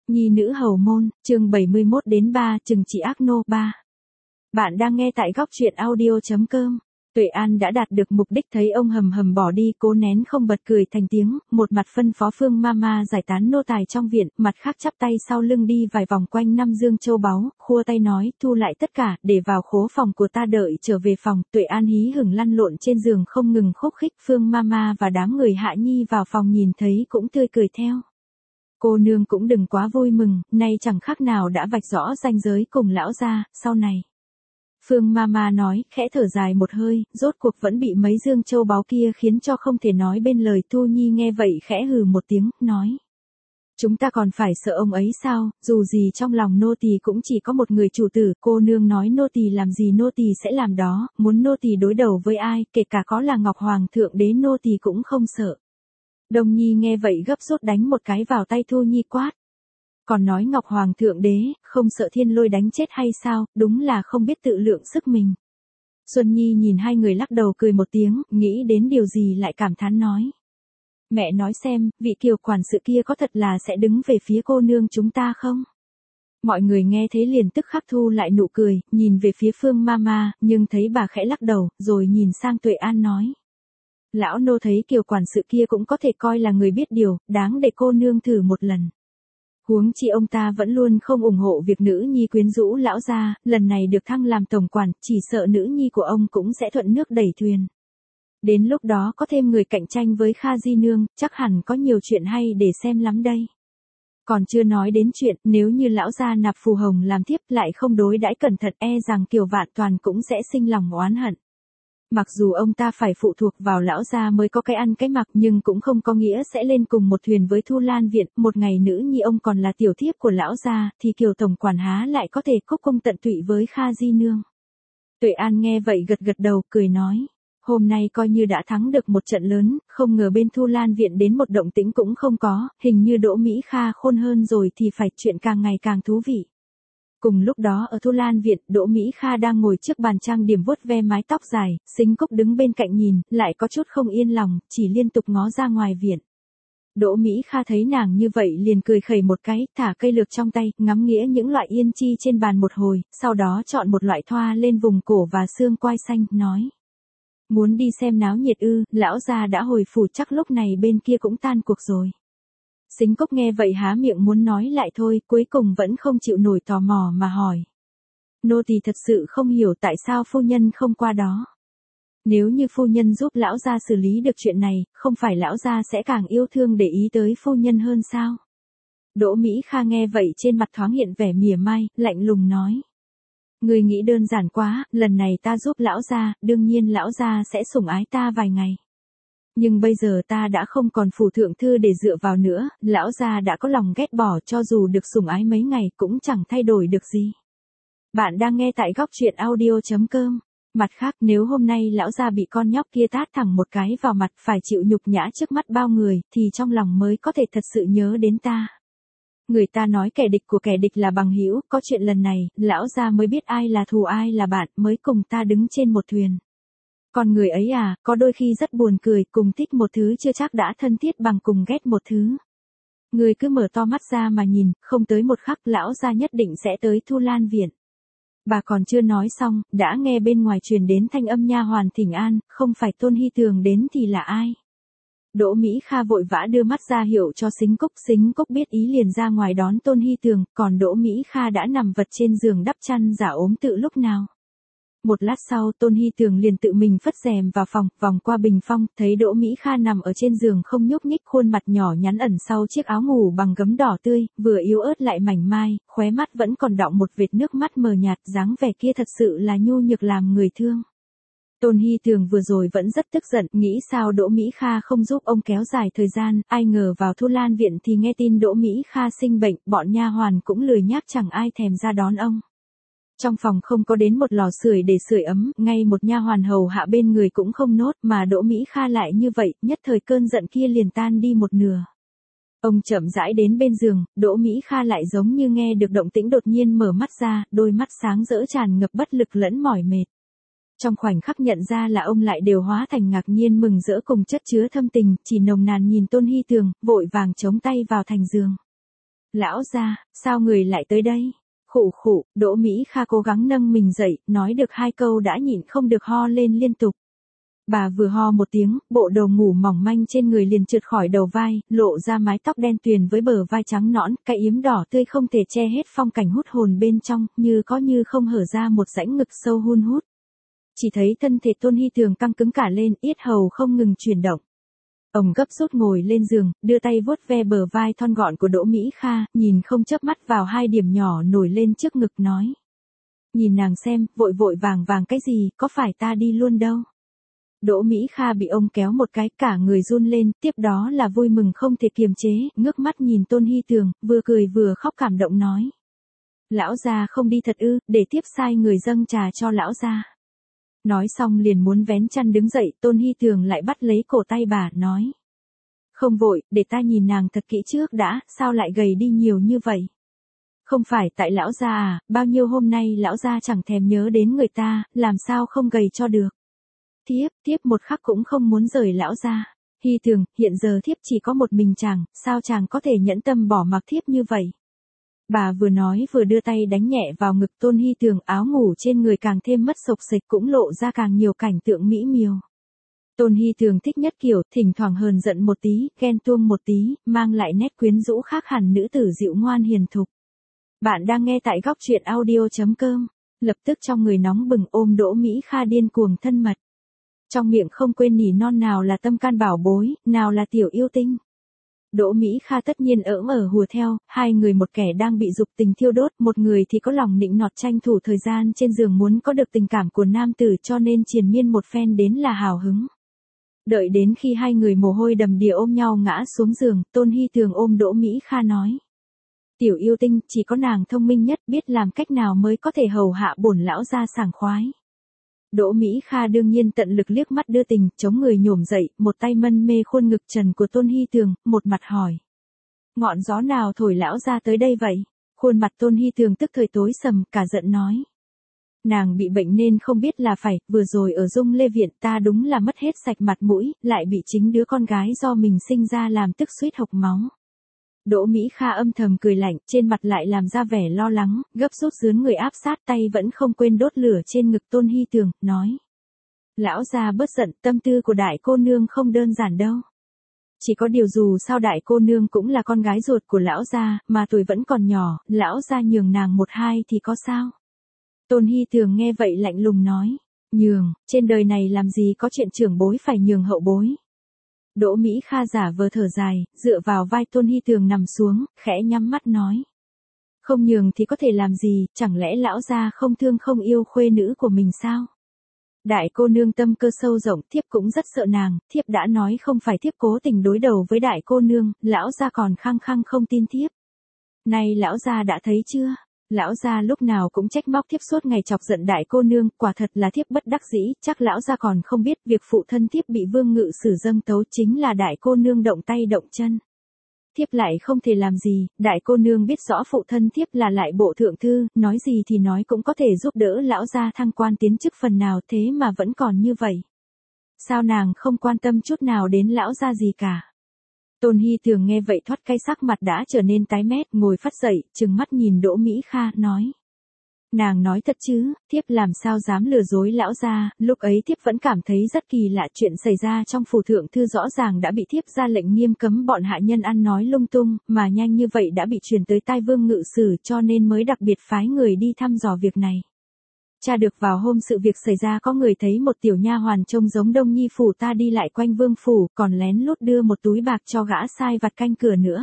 Nhi nữ hầu môn, chương 71 đến 3, chừng trị ác nô 3. Bạn đang nghe tại góc truyện audio.com. Tuệ An đã đạt được mục đích, thấy ông hầm hầm bỏ đi, cố nén không bật cười thành tiếng, một mặt phân phó Phương Mama giải tán nô tài trong viện, mặt khác chắp tay sau lưng đi vài vòng quanh năm dương châu báu, khua tay nói, thu lại tất cả, để vào khố phòng của ta đợi trở về phòng. Tuệ An hí hửng lăn lộn trên giường không ngừng khúc khích, Phương Mama và đám người Hạ Nhi vào phòng nhìn thấy cũng tươi cười theo. Cô nương cũng đừng quá vui mừng, nay chẳng khác nào đã vạch rõ ranh giới cùng lão gia, sau này. Phương Mama nói, khẽ thở dài một hơi, rốt cuộc vẫn bị mấy dương châu báu kia khiến cho không thể nói bên lời. Thu Nhi nghe vậy khẽ hừ một tiếng, nói. Chúng ta còn phải sợ ông ấy sao, dù gì trong lòng nô tỳ cũng chỉ có một người chủ tử, cô nương nói nô tỳ làm gì nô tỳ sẽ làm đó, muốn nô tỳ đối đầu với ai, kể cả có là Ngọc Hoàng thượng đế nô tỳ cũng không sợ. Đông Nhi nghe vậy gấp rút đánh một cái vào tay Thu Nhi quát. Còn nói Ngọc Hoàng thượng đế, không sợ thiên lôi đánh chết hay sao, đúng là không biết tự lượng sức mình. Xuân Nhi nhìn hai người lắc đầu cười một tiếng, nghĩ đến điều gì lại cảm thán nói. Mẹ nói xem, vị kiều quản sự kia có thật là sẽ đứng về phía cô nương chúng ta không? Mọi người nghe thế liền tức khắc thu lại nụ cười, nhìn về phía Phương Mama, nhưng thấy bà khẽ lắc đầu, rồi nhìn sang Tuệ An nói. Lão nô thấy kiều quản sự kia cũng có thể coi là người biết điều, đáng để cô nương thử một lần. Huống chi ông ta vẫn luôn không ủng hộ việc nữ nhi quyến rũ lão gia, lần này được thăng làm tổng quản, chỉ sợ nữ nhi của ông cũng sẽ thuận nước đẩy thuyền. Đến lúc đó có thêm người cạnh tranh với Kha Di Nương, chắc hẳn có nhiều chuyện hay để xem lắm đây. Còn chưa nói đến chuyện, nếu như lão gia nạp Phù Hồng làm thiếp lại không đối đãi cẩn thận, rằng Kiều Vạn Toàn cũng sẽ sinh lòng oán hận. Mặc dù ông ta phải phụ thuộc vào lão gia mới có cái ăn cái mặc, nhưng cũng không có nghĩa sẽ lên cùng một thuyền với Thu Lan Viện, một ngày nữ nhi ông còn là tiểu thiếp của lão gia, thì Kiều tổng quản há lại có thể cúc cung tận tụy với Kha Di Nương. Tuệ An nghe vậy gật gật đầu, cười nói, hôm nay coi như đã thắng được một trận lớn, không ngờ bên Thu Lan Viện đến một động tĩnh cũng không có, hình như Đỗ Mỹ Kha khôn hơn rồi thì phải, chuyện càng ngày càng thú vị. Cùng lúc đó ở Thu Lan Viện, Đỗ Mỹ Kha đang ngồi trước bàn trang điểm vuốt ve mái tóc dài, Sính Cúc đứng bên cạnh nhìn, lại có chút không yên lòng, chỉ liên tục ngó ra ngoài viện. Đỗ Mỹ Kha thấy nàng như vậy liền cười khẩy một cái, thả cây lược trong tay, ngắm nghĩa những loại yên chi trên bàn một hồi, sau đó chọn một loại thoa lên vùng cổ và xương quai xanh, nói. Muốn đi xem náo nhiệt ư, lão gia đã hồi phủ, chắc lúc này bên kia cũng tan cuộc rồi. Sính Cúc nghe vậy há miệng muốn nói lại thôi, cuối cùng vẫn không chịu nổi tò mò mà hỏi. Nô tỳ thật sự không hiểu tại sao phu nhân không qua đó. Nếu như phu nhân giúp lão gia xử lý được chuyện này, không phải lão gia sẽ càng yêu thương để ý tới phu nhân hơn sao? Đỗ Mỹ Kha nghe vậy trên mặt thoáng hiện vẻ mỉa mai, lạnh lùng nói. Người nghĩ đơn giản quá, lần này ta giúp lão gia, đương nhiên lão gia sẽ sủng ái ta vài ngày. Nhưng bây giờ ta đã không còn phủ thượng thư để dựa vào nữa, lão gia đã có lòng ghét bỏ, cho dù được sủng ái mấy ngày cũng chẳng thay đổi được gì. Bạn đang nghe tại góc truyện audio.com. Mặt khác, nếu hôm nay lão gia bị con nhóc kia tát thẳng một cái vào mặt, phải chịu nhục nhã trước mắt bao người, thì trong lòng mới có thể thật sự nhớ đến ta. Người ta nói kẻ địch của kẻ địch là bằng hữu, có chuyện lần này, lão gia mới biết ai là thù ai là bạn, mới cùng ta đứng trên một thuyền. Còn người ấy à, có đôi khi rất buồn cười, cùng thích một thứ chưa chắc đã thân thiết bằng cùng ghét một thứ. Người cứ mở to mắt ra mà nhìn, không tới một khắc lão gia nhất định sẽ tới Thu Lan Viện. Bà còn chưa nói xong, đã nghe bên ngoài truyền đến thanh âm nha hoàn thỉnh an, không phải Tôn Hy Tường đến thì là ai? Đỗ Mỹ Kha vội vã đưa mắt ra hiệu cho Sính Cúc biết ý liền ra ngoài đón Tôn Hy Tường, còn Đỗ Mỹ Kha đã nằm vật trên giường đắp chăn giả ốm tự lúc nào. Một lát sau Tôn Hy Tường liền tự mình phất rèm vào phòng, vòng qua bình phong, thấy Đỗ Mỹ Kha nằm ở trên giường không nhúc nhích, khuôn mặt nhỏ nhắn ẩn sau chiếc áo ngủ bằng gấm đỏ tươi, vừa yếu ớt lại mảnh mai, khóe mắt vẫn còn đọng một vệt nước mắt mờ nhạt, dáng vẻ kia thật sự là nhu nhược làm người thương. Tôn Hy Tường vừa rồi vẫn rất tức giận, nghĩ sao Đỗ Mỹ Kha không giúp ông kéo dài thời gian, ai ngờ vào Thu Lan Viện thì nghe tin Đỗ Mỹ Kha sinh bệnh, bọn nha hoàn cũng lười nhác chẳng ai thèm ra đón ông. Trong phòng không có đến một lò sưởi để sưởi ấm, ngay một nha hoàn hầu hạ bên người cũng không nốt, mà Đỗ Mỹ Kha lại như vậy, nhất thời cơn giận kia liền tan đi một nửa. Ông chậm rãi đến bên giường, Đỗ Mỹ Kha lại giống như nghe được động tĩnh đột nhiên mở mắt ra, đôi mắt sáng rỡ tràn ngập bất lực lẫn mỏi mệt. Trong khoảnh khắc nhận ra là ông lại đều hóa thành ngạc nhiên mừng rỡ cùng chất chứa thâm tình, chỉ nồng nàn nhìn Tôn Hy Tường, vội vàng chống tay vào thành giường. Lão gia, sao người lại tới đây? Khụ khụ, Đỗ Mỹ Kha cố gắng nâng mình dậy, nói được 2 câu đã nhịn không được ho lên liên tục. Bà vừa ho một tiếng, bộ đồ ngủ mỏng manh trên người liền trượt khỏi đầu vai, lộ ra mái tóc đen tuyền với bờ vai trắng nõn, cái yếm đỏ tươi không thể che hết phong cảnh hút hồn bên trong, như có như không hở ra một rãnh ngực sâu hun hút. Chỉ thấy thân thể Tôn Hy Tường căng cứng cả lên, yết hầu không ngừng chuyển động. Ông gấp rút ngồi lên giường, đưa tay vuốt ve bờ vai thon gọn của Đỗ Mỹ Kha, nhìn không chớp mắt vào 2 điểm nhỏ nổi lên trước ngực nói. Nhìn nàng xem, vội vội vàng vàng cái gì, có phải ta đi luôn đâu. Đỗ Mỹ Kha bị ông kéo một cái, cả người run lên, tiếp đó là vui mừng không thể kiềm chế, ngước mắt nhìn Tôn Hy Tường, vừa cười vừa khóc cảm động nói. Lão gia không đi thật ư, để tiếp sai người dâng trà cho lão gia. Nói xong liền muốn vén chăn đứng dậy, Tôn Hy Tường lại bắt lấy cổ tay bà, nói. Không vội, để ta nhìn nàng thật kỹ trước đã, sao lại gầy đi nhiều như vậy? Không phải tại lão gia à, bao nhiêu hôm nay lão gia chẳng thèm nhớ đến người ta, làm sao không gầy cho được. Thiếp một khắc cũng không muốn rời lão gia. Hy Tường, hiện giờ thiếp chỉ có một mình chàng, sao chàng có thể nhẫn tâm bỏ mặc thiếp như vậy? Bà vừa nói vừa đưa tay đánh nhẹ vào ngực Tôn Hy Tường, áo ngủ trên người càng thêm mất xộc xệch cũng lộ ra càng nhiều cảnh tượng mỹ miều. Tôn Hy Tường thích nhất kiểu, thỉnh thoảng hờn giận một tí, ghen tuông một tí, mang lại nét quyến rũ khác hẳn nữ tử dịu ngoan hiền thục. Bạn đang nghe tại góc truyện audio.com, lập tức trong người nóng bừng ôm Đỗ Mỹ Kha điên cuồng thân mật. Trong miệng không quên nỉ non nào là tâm can bảo bối, nào là tiểu yêu tinh. Đỗ Mỹ Kha tất nhiên ở hùa theo, 2 người một kẻ đang bị dục tình thiêu đốt, một người thì có lòng nịnh nọt tranh thủ thời gian trên giường muốn có được tình cảm của nam tử cho nên triền miên một phen đến là hào hứng. Đợi đến khi 2 người mồ hôi đầm đìa ôm nhau ngã xuống giường, Tôn Hy Tường ôm Đỗ Mỹ Kha nói. Tiểu yêu tinh, chỉ có nàng thông minh nhất biết làm cách nào mới có thể hầu hạ bổn lão gia sảng khoái. Đỗ Mỹ Kha đương nhiên tận lực liếc mắt đưa tình, chống người nhổm dậy, một tay mân mê khuôn ngực trần của Tôn Hy Tường, một mặt hỏi. Ngọn gió nào thổi lão ra tới đây vậy? Khuôn mặt Tôn Hy Tường tức thời tối sầm, cả giận nói. Nàng bị bệnh nên không biết là phải, vừa rồi ở Dung Lê Viện ta đúng là mất hết sạch mặt mũi, lại bị chính đứa con gái do mình sinh ra làm tức suýt hộc máu. Đỗ Mỹ Kha âm thầm cười lạnh, trên mặt lại làm ra vẻ lo lắng, gấp rút dướn người áp sát tay vẫn không quên đốt lửa trên ngực Tôn Hy Tường, nói. Lão gia bớt giận, tâm tư của đại cô nương không đơn giản đâu. Chỉ có điều dù sao đại cô nương cũng là con gái ruột của lão gia, mà tuổi vẫn còn nhỏ, lão gia nhường nàng 1-2 thì có sao? Tôn Hy Tường nghe vậy lạnh lùng nói. Nhường, trên đời này làm gì có chuyện trưởng bối phải nhường hậu bối. Đỗ Mỹ Kha giả vờ thở dài, dựa vào vai Tôn Hy Tường nằm xuống, khẽ nhắm mắt nói. Không nhường thì có thể làm gì, chẳng lẽ lão gia không thương không yêu khuê nữ của mình sao? Đại cô nương tâm cơ sâu rộng, thiếp cũng rất sợ nàng, thiếp đã nói không phải thiếp cố tình đối đầu với đại cô nương, lão gia còn khăng khăng không tin thiếp. Này lão gia đã thấy chưa? Lão gia lúc nào cũng trách móc thiếp suốt ngày chọc giận đại cô nương, quả thật là thiếp bất đắc dĩ, chắc lão gia còn không biết việc phụ thân thiếp bị Vương Ngự Sử dâng tấu chính là đại cô nương động tay động chân. Thiếp lại không thể làm gì, đại cô nương biết rõ phụ thân thiếp là lại bộ thượng thư, nói gì thì nói cũng có thể giúp đỡ lão gia thăng quan tiến chức phần nào thế mà vẫn còn như vậy. Sao nàng không quan tâm chút nào đến lão gia gì cả? Tôn Hy Tường nghe vậy thoát cái sắc mặt đã trở nên tái mét, ngồi phắt dậy, trừng mắt nhìn Đỗ Mỹ Kha, nói. Nàng nói thật chứ, thiếp làm sao dám lừa dối lão gia, lúc ấy thiếp vẫn cảm thấy rất kỳ lạ, chuyện xảy ra trong phủ thượng thư rõ ràng đã bị thiếp ra lệnh nghiêm cấm bọn hạ nhân ăn nói lung tung, mà nhanh như vậy đã bị truyền tới tai Vương Ngự Sử cho nên mới đặc biệt phái người đi thăm dò việc này. Tra được vào hôm sự việc xảy ra có người thấy một tiểu nha hoàn trông giống Đông Nhi phủ ta đi lại quanh vương phủ, còn lén lút đưa một túi bạc cho gã sai vặt canh cửa nữa.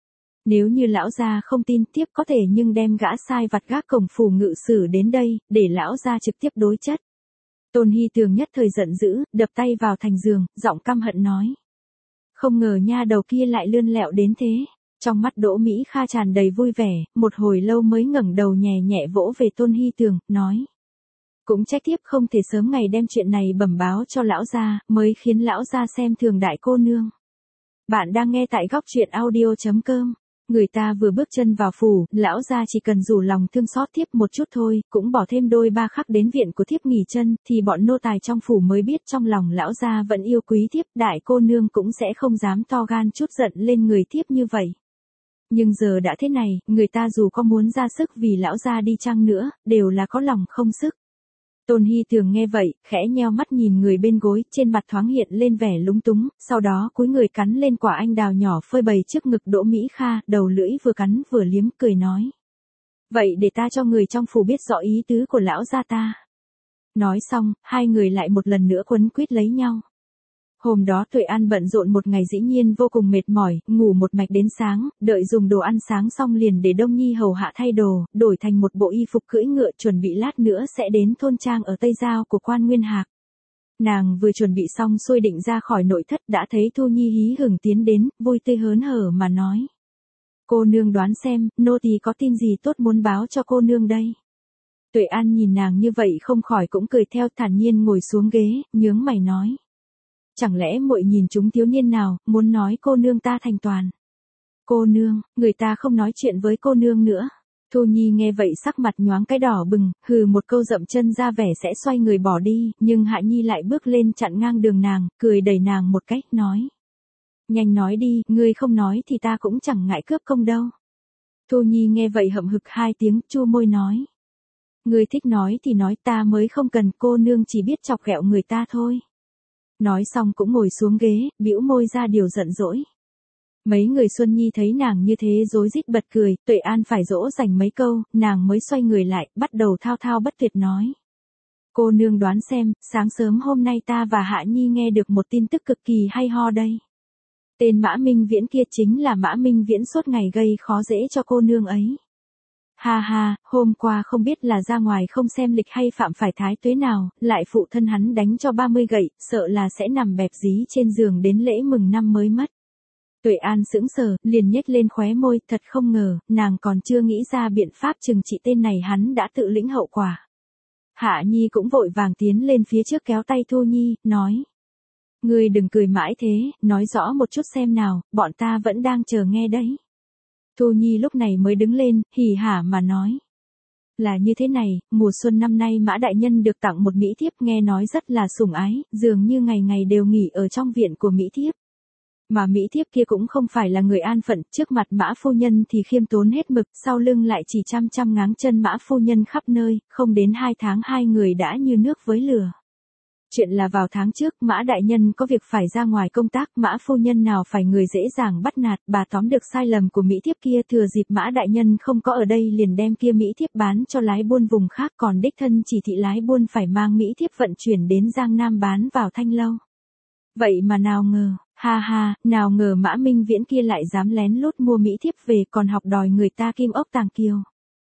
Nếu như lão gia không tin tiếp có thể nhưng đem gã sai vặt gác cổng phủ Ngự Sử đến đây, để lão gia trực tiếp đối chất. Tôn Hy Tường nhất thời giận dữ, đập tay vào thành giường, giọng căm hận nói. Không ngờ nha đầu kia lại lươn lẹo đến thế. Trong mắt Đỗ Mỹ Kha tràn đầy vui vẻ, một hồi lâu mới ngẩng đầu nhẹ nhẹ vỗ về Tôn Hy Tường, nói. Cũng trách thiếp không thể sớm ngày đem chuyện này bẩm báo cho lão gia, mới khiến lão gia xem thường đại cô nương. Bạn đang nghe tại góc truyện audio.com. Người ta vừa bước chân vào phủ, lão gia chỉ cần rủ lòng thương xót thiếp một chút thôi, cũng bỏ thêm đôi ba khắc đến viện của thiếp nghỉ chân, thì bọn nô tài trong phủ mới biết trong lòng lão gia vẫn yêu quý thiếp, đại cô nương cũng sẽ không dám to gan chút giận lên người thiếp như vậy. Nhưng giờ đã thế này, người ta dù có muốn ra sức vì lão gia đi chăng nữa, đều là có lòng không sức. Tôn Hy Tường nghe vậy, khẽ nheo mắt nhìn người bên gối, trên mặt thoáng hiện lên vẻ lúng túng, sau đó cúi người cắn lên quả anh đào nhỏ phơi bày trước ngực Đỗ Mỹ Kha, đầu lưỡi vừa cắn vừa liếm, cười nói. Vậy để ta cho người trong phủ biết rõ ý tứ của lão gia ta. Nói xong, hai người lại một lần nữa quấn quýt lấy nhau. Hôm đó Tuệ An bận rộn một ngày dĩ nhiên vô cùng mệt mỏi, ngủ một mạch đến sáng, đợi dùng đồ ăn sáng xong liền để Đông Nhi hầu hạ thay đồ, đổi thành một bộ y phục cưỡi ngựa chuẩn bị lát nữa sẽ đến thôn trang ở Tây Giao của Quan Nguyên Hạc. Nàng vừa chuẩn bị xong xuôi định ra khỏi nội thất đã thấy Thu Nhi hí hửng tiến đến, vui tươi hớn hở mà nói. Cô nương đoán xem, nô tỳ có tin gì tốt muốn báo cho cô nương đây. Tuệ An nhìn nàng như vậy không khỏi cũng cười theo, thản nhiên ngồi xuống ghế, nhướng mày nói. Chẳng lẽ muội nhìn chúng thiếu niên nào, muốn nói cô nương ta thành toàn. Cô nương, người ta không nói chuyện với cô nương nữa. Thu Nhi nghe vậy sắc mặt nhoáng cái đỏ bừng, hừ một câu dậm chân ra vẻ sẽ xoay người bỏ đi, nhưng Hạ Nhi lại bước lên chặn ngang đường nàng, cười đẩy nàng một cách, nói. Nhanh nói đi, ngươi không nói thì ta cũng chẳng ngại cướp công đâu. Thu Nhi nghe vậy hậm hực hai tiếng, chua môi nói. Ngươi thích nói thì nói, ta mới không cần, cô nương chỉ biết chọc ghẹo người ta thôi. Nói xong cũng ngồi xuống ghế, bĩu môi ra điều giận dỗi. Mấy người Xuân Nhi thấy nàng như thế rối rít bật cười, Tuệ An phải dỗ dành mấy câu, nàng mới xoay người lại, bắt đầu thao thao bất tuyệt nói. Cô nương đoán xem, sáng sớm hôm nay ta và Hạ Nhi nghe được một tin tức cực kỳ hay ho đây. Tên Mã Minh Viễn kia chính là Mã Minh Viễn suốt ngày gây khó dễ cho cô nương ấy. Ha ha, hôm qua không biết là ra ngoài không xem lịch hay phạm phải thái tuế nào, lại phụ thân hắn đánh cho 30 gậy, sợ là sẽ nằm bẹp dí trên giường đến lễ mừng năm mới mất. Tuệ An sững sờ, liền nhếch lên khóe môi, thật không ngờ, nàng còn chưa nghĩ ra biện pháp trừng trị tên này, hắn đã tự lĩnh hậu quả. Hạ Nhi cũng vội vàng tiến lên phía trước kéo tay Thu Nhi, nói. Ngươi đừng cười mãi thế, nói rõ một chút xem nào, bọn ta vẫn đang chờ nghe đấy. Thu Nhi lúc này mới đứng lên, hỉ hả mà nói. Là như thế này, mùa xuân năm nay Mã Đại Nhân được tặng một mỹ thiếp nghe nói rất là sủng ái, dường như ngày ngày đều nghỉ ở trong viện của mỹ thiếp. Mà mỹ thiếp kia cũng không phải là người an phận, trước mặt Mã phu nhân thì khiêm tốn hết mực, sau lưng lại chỉ chăm chăm ngáng chân Mã phu nhân khắp nơi, không đến 2 tháng hai người đã như nước với lửa. Chuyện là vào tháng trước, Mã Đại Nhân có việc phải ra ngoài công tác, Mã phu nhân nào phải người dễ dàng bắt nạt, bà tóm được sai lầm của mỹ thiếp kia, thừa dịp Mã Đại Nhân không có ở đây liền đem kia mỹ thiếp bán cho lái buôn vùng khác, còn đích thân chỉ thị lái buôn phải mang mỹ thiếp vận chuyển đến Giang Nam bán vào Thanh Lâu. Vậy mà nào ngờ, ha ha, nào ngờ Mã Minh Viễn kia lại dám lén lút mua mỹ thiếp về còn học đòi người ta kim ốc tàng kiều.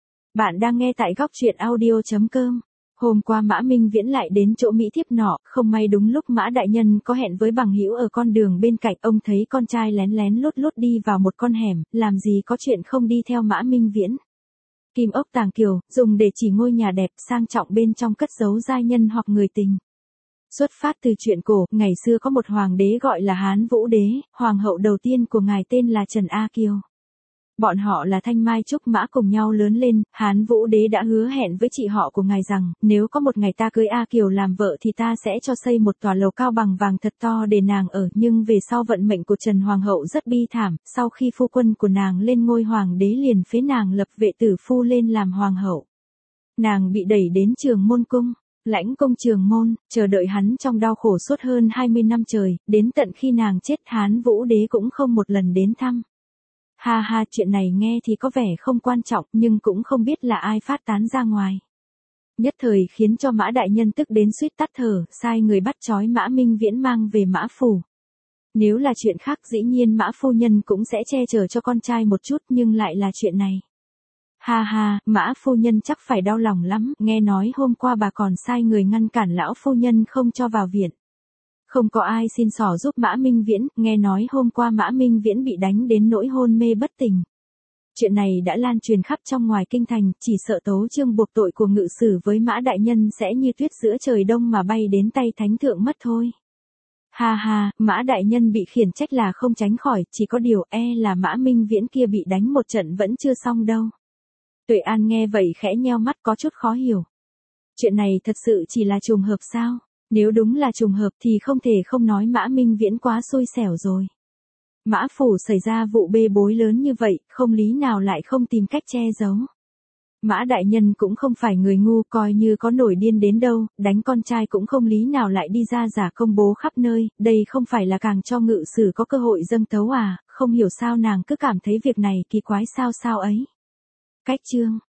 Bạn đang nghe tại góc truyện audio.com. Hôm qua Mã Minh Viễn lại đến chỗ mỹ thiếp nọ, không may đúng lúc Mã Đại Nhân có hẹn với bằng hữu ở con đường bên cạnh, ông thấy con trai lén lén lút lút đi vào một con hẻm, làm gì có chuyện không đi theo Mã Minh Viễn. Kim ốc tàng kiều, dùng để chỉ ngôi nhà đẹp sang trọng bên trong cất giấu giai nhân hoặc người tình. Xuất phát từ chuyện cổ, ngày xưa có một hoàng đế gọi là Hán Vũ Đế, hoàng hậu đầu tiên của ngài tên là Trần A Kiều. Bọn họ là thanh mai trúc mã cùng nhau lớn lên, Hán Vũ Đế đã hứa hẹn với chị họ của ngài rằng, nếu có một ngày ta cưới A Kiều làm vợ thì ta sẽ cho xây một tòa lầu cao bằng vàng thật to để nàng ở, nhưng về sau vận mệnh của Trần Hoàng hậu rất bi thảm, sau khi phu quân của nàng lên ngôi hoàng đế liền phế nàng lập vệ tử phu lên làm hoàng hậu. Nàng bị đẩy đến Trường Môn cung. Lãnh công Trường Môn, chờ đợi hắn trong đau khổ suốt hơn 20 năm trời, đến tận khi nàng chết Hán Vũ Đế cũng không một lần đến thăm. Ha ha, chuyện này nghe thì có vẻ không quan trọng, nhưng cũng không biết là ai phát tán ra ngoài. Nhất thời khiến cho Mã Đại Nhân tức đến suýt tắt thở, sai người bắt trói Mã Minh Viễn mang về Mã phủ. Nếu là chuyện khác dĩ nhiên Mã phu nhân cũng sẽ che chở cho con trai một chút, nhưng lại là chuyện này. Ha ha, Mã phu nhân chắc phải đau lòng lắm, nghe nói hôm qua bà còn sai người ngăn cản lão phu nhân không cho vào viện. Không có ai xin xỏ giúp Mã Minh Viễn, nghe nói hôm qua Mã Minh Viễn bị đánh đến nỗi hôn mê bất tỉnh. Chuyện này đã lan truyền khắp trong ngoài kinh thành, chỉ sợ tấu chương buộc tội của ngự sử với Mã Đại Nhân sẽ như tuyết giữa trời đông mà bay đến tay thánh thượng mất thôi. Ha ha, Mã Đại Nhân bị khiển trách là không tránh khỏi, chỉ có điều là Mã Minh Viễn kia bị đánh một trận vẫn chưa xong đâu. Tuệ An nghe vậy khẽ nheo mắt có chút khó hiểu. Chuyện này thật sự chỉ là trùng hợp sao? Nếu đúng là trùng hợp thì không thể không nói Mã Minh Viễn quá xui xẻo rồi. Mã phủ xảy ra vụ bê bối lớn như vậy, không lý nào lại không tìm cách che giấu. Mã đại nhân cũng không phải người ngu, coi như có nổi điên đến đâu, đánh con trai cũng không lý nào lại đi ra giả công bố khắp nơi, đây không phải là càng cho ngự sử có cơ hội dâng tấu à, không hiểu sao nàng cứ cảm thấy việc này kỳ quái sao sao ấy. Cách chương